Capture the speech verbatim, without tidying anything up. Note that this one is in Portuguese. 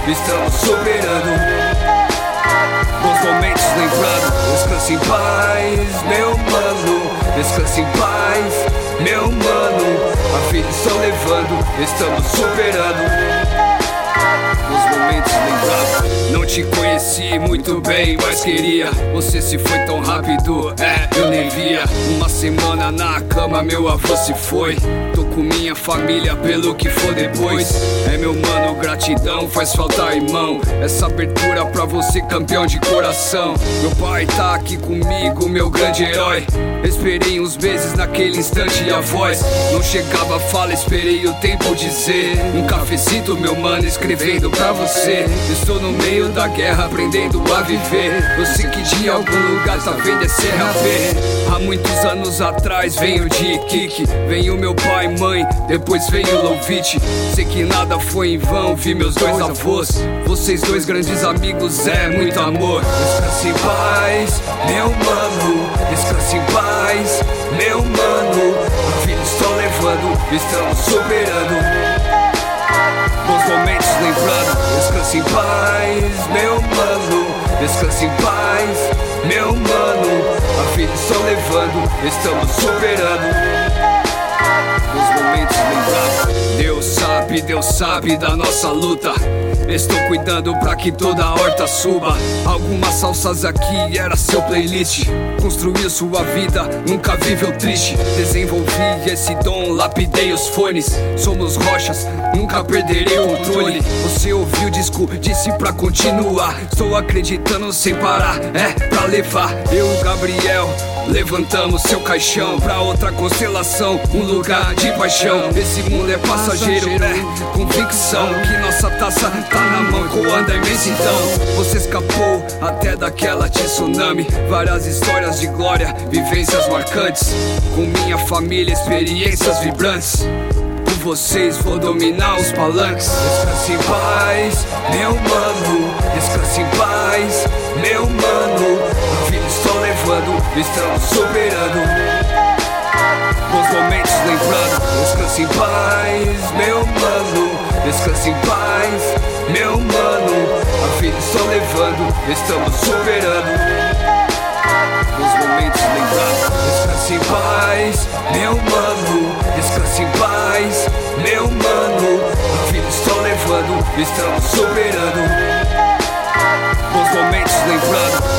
estamos superando. Bons momentos lembrando, descanse em paz, meu mano. Descanse em paz, meu mano. A vida estou levando, estamos superando. Bons momentos lembrados. Não te conheci muito bem, mas queria. Você se foi tão rápido, é, eu nem via. Uma semana na cama, meu avô se foi. Tô com minha família pelo que for depois. É meu mano, gratidão, faz falta irmão. Essa abertura pra você, campeão de coração. Meu pai tá aqui comigo, meu grande herói. Esperei uns meses naquele instante e a voz não chegava, fala, esperei o tempo dizer. Um cafecito, meu mano, escrevendo pra você. Estou no meio da guerra, aprendendo a viver. Eu sei que de algum lugar tá vendo esse R A V. Há muitos anos atrás veio de Kiki, veio meu pai e mãe, depois veio Lovitch. Sei que nada foi em vão, vi meus dois avós. Vocês dois grandes amigos, é muito amor. Descanse em paz, meu mano. Descanse em paz, meu mano. A vida estou levando, estamos superando. Bons momentos lembrando, descanse em paz, meu mano. Descanse em paz, meu mano. A vida estou levando, estamos superando. Bons momentos lembrados. Deus sabe, Deus sabe da nossa luta. Estou cuidando pra que toda a horta suba. Algumas salsas aqui era seu playlist. Construiu sua vida, nunca viveu triste. Desenvolvi esse dom, lapidei os fones. Somos rochas, nunca perderei o controle. Você ouviu o disco, disse pra continuar. Estou acreditando sem parar, é pra levar. Eu e o Gabriel levantamos seu caixão pra outra constelação, um lugar de paixão. Esse mundo é passageiro, é convicção que nossa taça tá na mão coando a imensidão. Você escapou até daquela tsunami. Várias histórias de glória, vivências marcantes. Com minha família, experiências vibrantes. Por vocês vou dominar os palanques. Descanse em paz, meu mano. Descanse em paz, meu mano. A vida estou levando, estamos superando. Bons momentos lembrando, descanse em paz, meu mano. Descanse em paz, meu mano. A vida estou levando, estamos superando. Bons momentos lembrados, descanse em paz, meu mano. Descanse em paz, meu mano. A vida estou levando, estamos superando. Bons momentos lembrando.